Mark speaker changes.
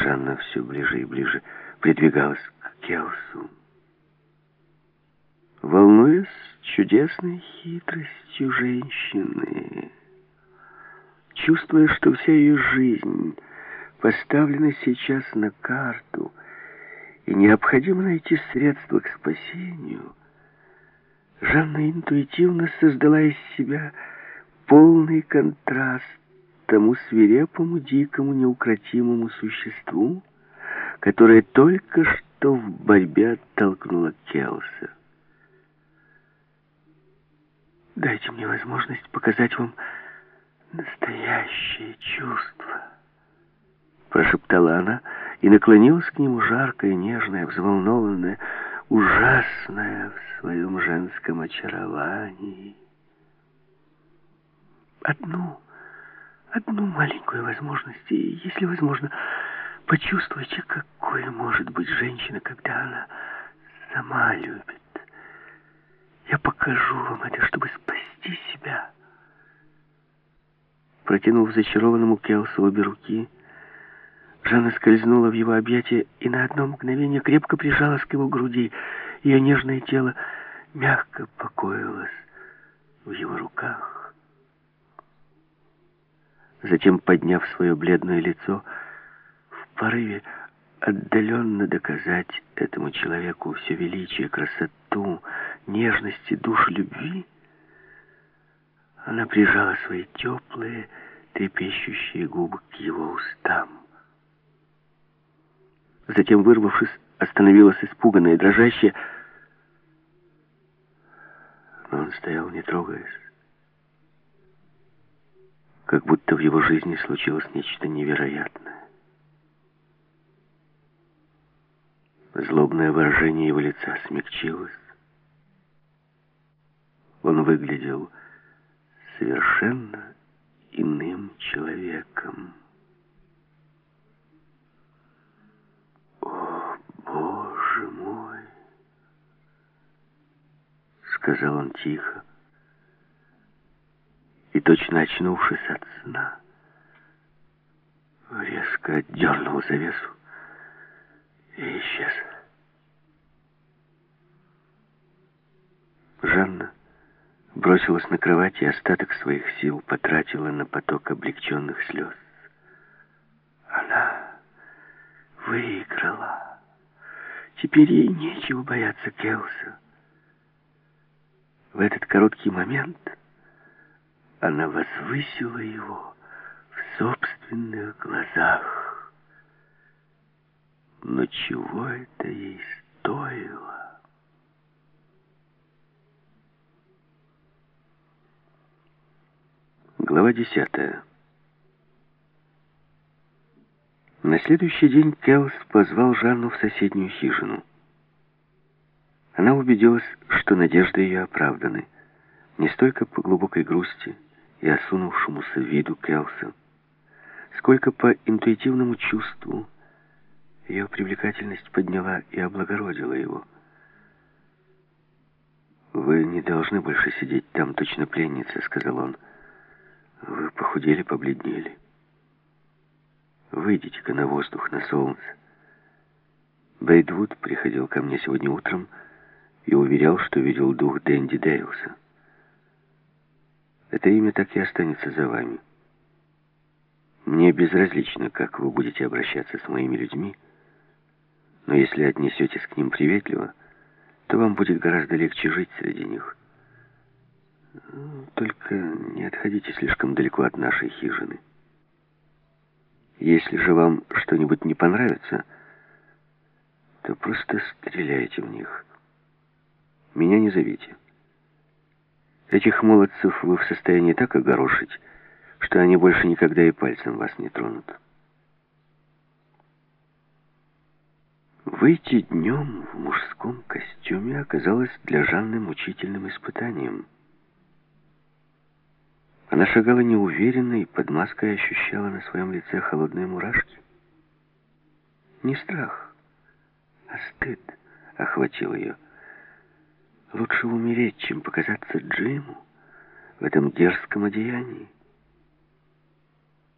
Speaker 1: Жанна все ближе и ближе придвигалась к Келсу. Волнуясь чудесной хитростью женщины, чувствуя, что вся ее жизнь поставлена сейчас на карту, и необходимо найти средства к спасению, Жанна интуитивно создала из себя полный контраст тому свирепому, дикому, неукротимому существу, которое только что в борьбе оттолкнуло Келса. «Дайте мне возможность показать вам настоящее чувство», — прошептала она и наклонилась к нему, жаркая, нежная, взволнованная, ужасная в своем женском очаровании. Одну маленькую возможность, и, если возможно, почувствуйте, какой может быть женщина, когда она сама любит. Я покажу вам это, чтобы спасти себя». Протянув зачарованному Келсу обе руки, Жанна скользнула в его объятия и на одно мгновение крепко прижалась к его груди. Ее нежное тело мягко покоилось в его руках. Затем, подняв свое бледное лицо, в порыве отдаленно доказать этому человеку все величие, красоту, нежность и душу любви, она прижала свои теплые, трепещущие губы к его устам. Затем, вырвавшись, остановилась испуганная, дрожащая. Но он стоял, не трогаясь, как будто в его жизни случилось нечто невероятное. Злобное выражение его лица смягчилось. Он выглядел совершенно иным человеком. «О, Боже мой!» — сказал он тихо, и, точно очнувшись от сна, резко отдернул завесу и исчез. Жанна бросилась на кровать и остаток своих сил потратила на поток облегченных слез. Она выиграла. Теперь ей нечего бояться Келса. В этот короткий момент она возвысила его в собственных глазах. Но чего это ей стоило? Глава 10. На следующий день Келс позвал Жанну в соседнюю хижину. Она убедилась, что надежды ее оправданы, не столько по глубокой грусти и осунувшемуся виду Келса, сколько по интуитивному чувству. Ее привлекательность подняла и облагородила его. «Вы не должны больше сидеть там, точно пленница», — сказал он. «Вы похудели, побледнели. Выйдите-ка на воздух, на солнце. Бейдвуд приходил ко мне сегодня утром и уверял, что видел дух Дэнди Дейлса. Это имя так и останется за вами. Мне безразлично, как вы будете обращаться с моими людьми, но если отнесетесь к ним приветливо, то вам будет гораздо легче жить среди них. Только не отходите слишком далеко от нашей хижины. Если же вам что-нибудь не понравится, то просто стреляйте в них. Меня не зовите. Этих молодцев вы в состоянии так огорошить, что они больше никогда и пальцем вас не тронут. Выйти днем в мужском костюме оказалось для Жанны мучительным испытанием. Она шагала неуверенно и под маской ощущала на своем лице холодные мурашки. Не страх, а стыд охватил ее. Лучше умереть, чем показаться Джиму в этом дерзком одеянии.